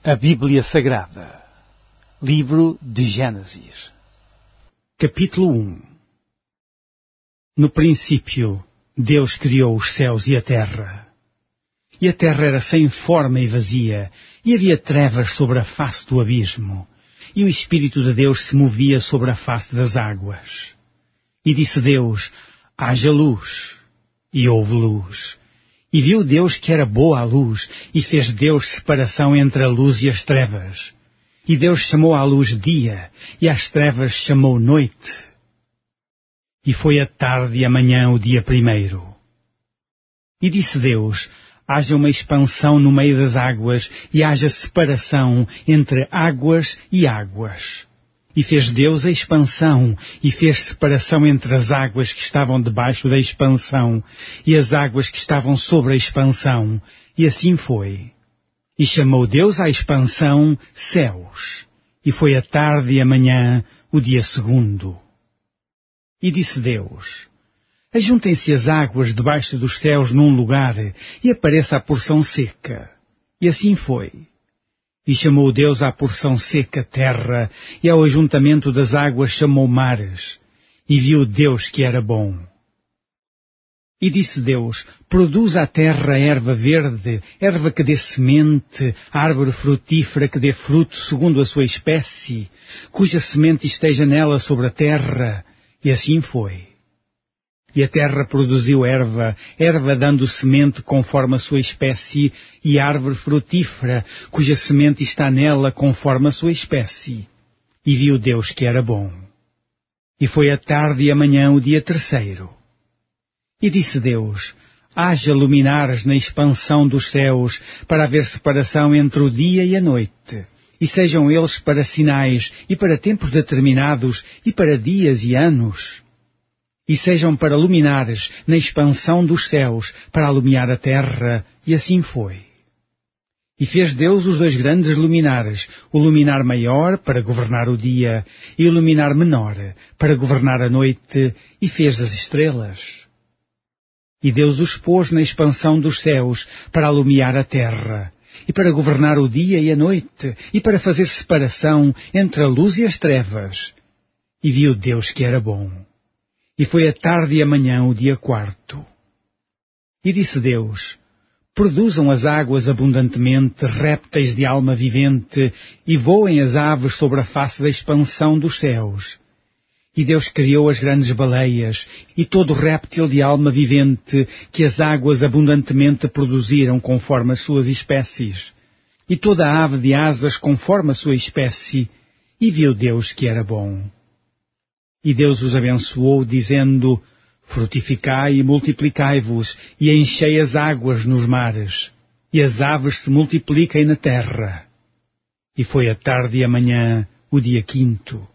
A Bíblia Sagrada. Livro de Gênesis. Capítulo 1. No princípio, Deus criou os céus e a terra. E a terra era sem forma e vazia, e havia trevas sobre a face do abismo, e o Espírito de Deus se movia sobre a face das águas. E disse Deus: haja luz. E houve luz. E viu Deus que era boa a luz, e fez Deus separação entre a luz e as trevas. E Deus chamou à luz dia, e às trevas chamou noite. E foi a tarde e a manhã o dia primeiro. E disse Deus: haja uma expansão no meio das águas, e haja separação entre águas e águas. E fez Deus a expansão, e fez separação entre as águas que estavam debaixo da expansão, e as águas que estavam sobre a expansão. E assim foi. E chamou Deus à expansão céus. E foi a tarde e a manhã o dia segundo. E disse Deus: ajuntem-se as águas debaixo dos céus num lugar, e apareça a porção seca. E assim foi. E chamou Deus à porção seca terra, e ao ajuntamento das águas chamou mares. E viu Deus que era bom. E disse Deus: produza a terra erva verde, erva que dê semente, árvore frutífera que dê fruto segundo a sua espécie, cuja semente esteja nela sobre a terra. E assim foi. E a terra produziu erva, erva dando semente conforme a sua espécie, e árvore frutífera, cuja semente está nela conforme a sua espécie. E viu Deus que era bom. E foi a tarde e a manhã o dia terceiro. E disse Deus: haja luminares na expansão dos céus, para haver separação entre o dia e a noite, e sejam eles para sinais, e para tempos determinados, e para dias e anos. E sejam para luminares na expansão dos céus, para alumiar a terra, e assim foi. E fez Deus os dois grandes luminares, o luminar maior para governar o dia, e o luminar menor para governar a noite, e fez as estrelas. E Deus os pôs na expansão dos céus, para alumiar a terra, e para governar o dia e a noite, e para fazer separação entre a luz e as trevas. E viu Deus que era bom. E foi a tarde e a manhã o dia quarto. E disse Deus: produzam as águas abundantemente répteis de alma vivente, e voem as aves sobre a face da expansão dos céus. E Deus criou as grandes baleias, e todo réptil de alma vivente, que as águas abundantemente produziram conforme as suas espécies, e toda a ave de asas conforme a sua espécie, e viu Deus que era bom. E Deus os abençoou, dizendo: frutificai e multiplicai-vos, e enchei as águas nos mares, e as aves se multipliquem na terra. E foi a tarde e a manhã o dia quinto.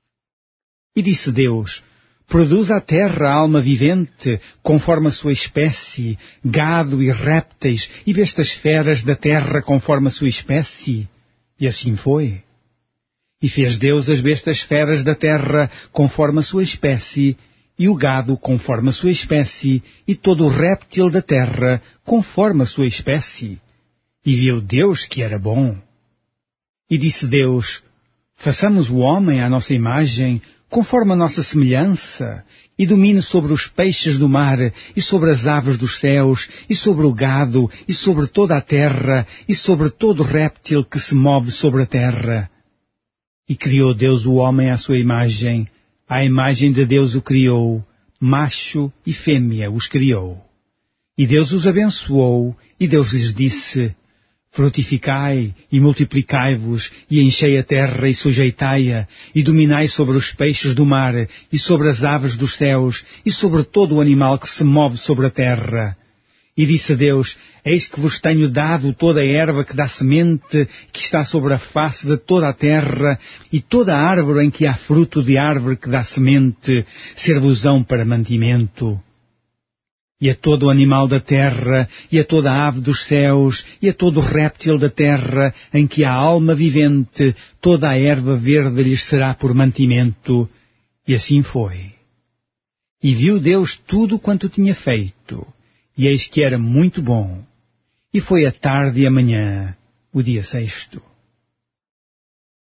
E disse Deus: produza a terra alma vivente, conforme a sua espécie, gado e répteis, e bestas feras da terra conforme a sua espécie. E assim foi. E fez Deus as bestas feras da terra conforme a sua espécie, e o gado conforme a sua espécie, e todo o réptil da terra conforme a sua espécie. E viu Deus que era bom. E disse Deus: façamos o homem à nossa imagem, conforme a nossa semelhança, e domine sobre os peixes do mar, e sobre as aves dos céus, e sobre o gado, e sobre toda a terra, e sobre todo réptil que se move sobre a terra. E criou Deus o homem à sua imagem, à imagem de Deus o criou, macho e fêmea os criou. E Deus os abençoou, e Deus lhes disse: frutificai e multiplicai-vos, e enchei a terra e sujeitai-a, e dominai sobre os peixes do mar, e sobre as aves dos céus, e sobre todo o animal que se move sobre a terra. E disse Deus: eis que vos tenho dado toda a erva que dá semente, que está sobre a face de toda a terra, e toda a árvore em que há fruto de árvore que dá semente, ser-vos-ão para mantimento. E a todo o animal da terra, e a toda a ave dos céus, e a todo o réptil da terra, em que há alma vivente, toda a erva verde lhes será por mantimento. E assim foi. E viu Deus tudo quanto tinha feito, e eis que era muito bom. E foi a tarde e a manhã o dia sexto.